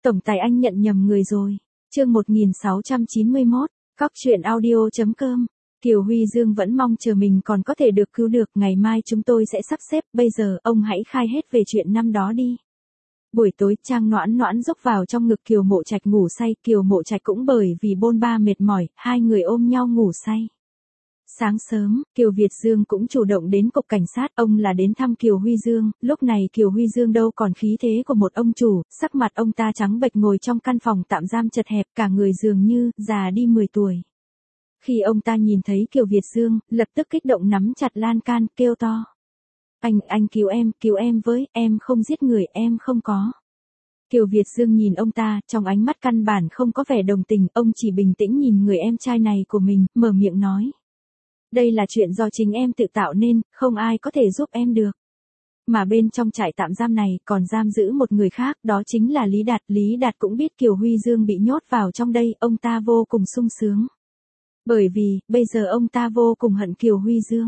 Tổng tài anh nhận nhầm người rồi. Chương 1691, Cóc truyện audio.com. Kiều Huy Dương vẫn mong chờ mình còn có thể được cứu được, ngày mai chúng tôi sẽ sắp xếp, bây giờ ông hãy khai hết về chuyện năm đó đi. Buổi tối, Trang Noãn Noãn dốc vào trong ngực Kiều Mộ Trạch ngủ say, Kiều Mộ Trạch cũng bởi vì bôn ba mệt mỏi, hai người ôm nhau ngủ say. Sáng sớm, Kiều Việt Dương cũng chủ động đến cục cảnh sát, ông là đến thăm Kiều Huy Dương, lúc này Kiều Huy Dương đâu còn khí thế của một ông chủ, sắc mặt ông ta trắng bệch ngồi trong căn phòng tạm giam chật hẹp, cả người dường như già đi 10 tuổi. Khi ông ta nhìn thấy Kiều Việt Dương, lập tức kích động nắm chặt lan can, kêu to. Anh cứu em với, em không giết người, em không có. Kiều Việt Dương nhìn ông ta, trong ánh mắt căn bản không có vẻ đồng tình, ông chỉ bình tĩnh nhìn người em trai này của mình, mở miệng nói. Đây là chuyện do chính em tự tạo nên, không ai có thể giúp em được. Mà bên trong trại tạm giam này còn giam giữ một người khác, đó chính là Lý Đạt. Lý Đạt cũng biết Kiều Huy Dương bị nhốt vào trong đây, ông ta vô cùng sung sướng. Bởi vì, bây giờ ông ta vô cùng hận Kiều Huy Dương.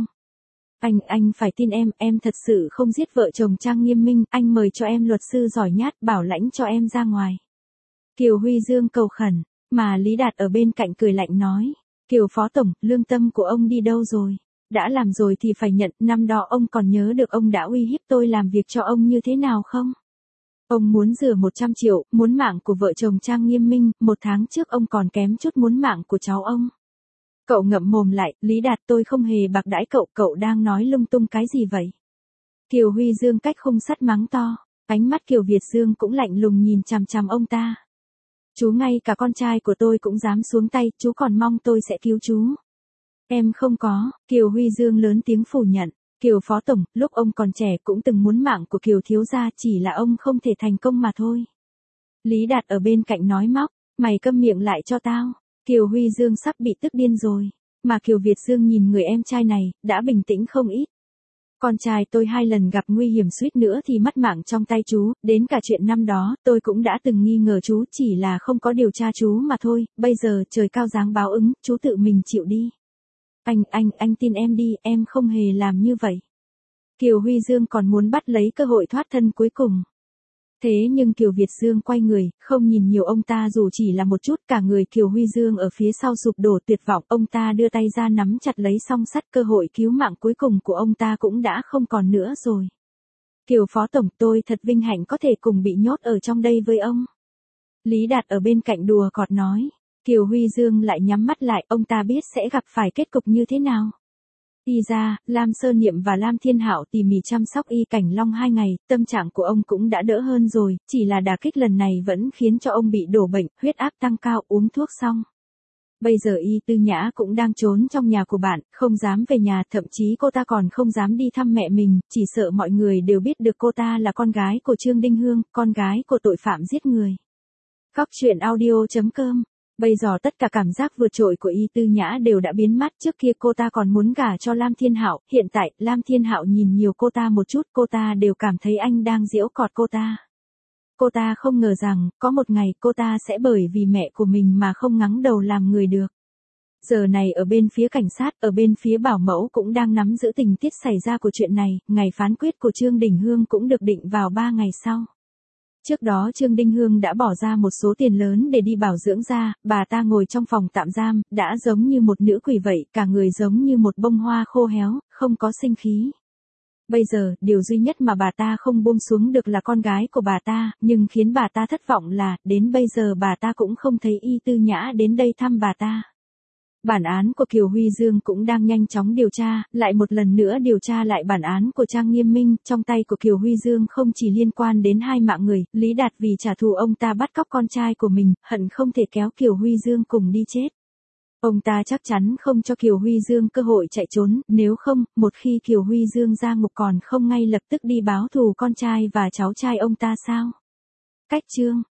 Anh phải tin em thật sự không giết vợ chồng Trang Nghiêm Minh, anh mời cho em luật sư giỏi nhát, bảo lãnh cho em ra ngoài. Kiều Huy Dương cầu khẩn, mà Lý Đạt ở bên cạnh cười lạnh nói. Kiều Phó Tổng, lương tâm của ông đi đâu rồi? Đã làm rồi thì phải nhận, năm đó ông còn nhớ được ông đã uy hiếp tôi làm việc cho ông như thế nào không? Ông muốn rửa 100 triệu, muốn mạng của vợ chồng Trang Nghiêm Minh, 1 tháng trước ông còn kém chút muốn mạng của cháu ông. Cậu ngậm mồm lại, Lý Đạt, tôi không hề bạc đãi cậu đang nói lung tung cái gì vậy? Kiều Huy Dương cách khung sắt mắng to, ánh mắt Kiều Việt Dương cũng lạnh lùng nhìn chằm chằm ông ta. Chú, ngay cả con trai của tôi cũng dám xuống tay, chú còn mong tôi sẽ cứu chú. Em không có, Kiều Huy Dương lớn tiếng phủ nhận. Kiều Phó Tổng, lúc ông còn trẻ cũng từng muốn mạng của Kiều thiếu gia, chỉ là ông không thể thành công mà thôi. Lý Đạt ở bên cạnh nói móc, mày câm miệng lại cho tao. Kiều Huy Dương sắp bị tức điên rồi, mà Kiều Việt Dương nhìn người em trai này, đã bình tĩnh không ít. Con trai tôi 2 lần gặp nguy hiểm suýt nữa thì mất mạng trong tay chú, đến cả chuyện năm đó, tôi cũng đã từng nghi ngờ chú, chỉ là không có điều tra chú mà thôi, bây giờ trời cao giáng báo ứng, chú tự mình chịu đi. Anh tin em đi, em không hề làm như vậy. Kiều Huy Dương còn muốn bắt lấy cơ hội thoát thân cuối cùng. Thế nhưng Kiều Việt Dương quay người, không nhìn nhiều ông ta dù chỉ là một chút, cả người Kiều Huy Dương ở phía sau sụp đổ tuyệt vọng, ông ta đưa tay ra nắm chặt lấy song sắt, cơ hội cứu mạng cuối cùng của ông ta cũng đã không còn nữa rồi. Kiều Phó Tổng, tôi thật vinh hạnh có thể cùng bị nhốt ở trong đây với ông. Lý Đạt ở bên cạnh đùa cợt nói. Kiều Huy Dương lại nhắm mắt lại, ông ta biết sẽ gặp phải kết cục như thế nào. Y ra, Lam Sơ Niệm và Lam Thiên Hạo tỉ mỉ chăm sóc Y Cảnh Long 2 ngày, tâm trạng của ông cũng đã đỡ hơn rồi, chỉ là đả kích lần này vẫn khiến cho ông bị đổ bệnh, huyết áp tăng cao, uống thuốc xong. Bây giờ Y Tư Nhã cũng đang trốn trong nhà của bạn, không dám về nhà, thậm chí cô ta còn không dám đi thăm mẹ mình, chỉ sợ mọi người đều biết được cô ta là con gái của Trương Đinh Hương, con gái của tội phạm giết người. Cóc truyện audio.com. Bây giờ tất cả cảm giác vượt trội của Y Tư Nhã đều đã biến mất, trước kia cô ta còn muốn gả cho Lam Thiên Hạo, hiện tại Lam Thiên Hạo nhìn nhiều cô ta một chút, cô ta đều cảm thấy anh đang giễu cợt cô ta. Cô ta không ngờ rằng, có một ngày cô ta sẽ bởi vì mẹ của mình mà không ngắng đầu làm người được. Giờ này ở bên phía cảnh sát, ở bên phía bảo mẫu cũng đang nắm giữ tình tiết xảy ra của chuyện này, ngày phán quyết của Trương Đình Hương cũng được định vào 3 ngày sau. Trước đó Trương Đinh Hương đã bỏ ra một số tiền lớn để đi bảo dưỡng da, bà ta ngồi trong phòng tạm giam, đã giống như một nữ quỷ vậy, cả người giống như một bông hoa khô héo, không có sinh khí. Bây giờ, điều duy nhất mà bà ta không buông xuống được là con gái của bà ta, nhưng khiến bà ta thất vọng là, đến bây giờ bà ta cũng không thấy Y Tư Nhã đến đây thăm bà ta. Bản án của Kiều Huy Dương cũng đang nhanh chóng điều tra, lại một lần nữa điều tra lại bản án của Trang Nghiêm Minh, trong tay của Kiều Huy Dương không chỉ liên quan đến 2 mạng người, Lý Đạt vì trả thù ông ta bắt cóc con trai của mình, hận không thể kéo Kiều Huy Dương cùng đi chết. Ông ta chắc chắn không cho Kiều Huy Dương cơ hội chạy trốn, nếu không, một khi Kiều Huy Dương ra ngục còn không ngay lập tức đi báo thù con trai và cháu trai ông ta sao? Cách chương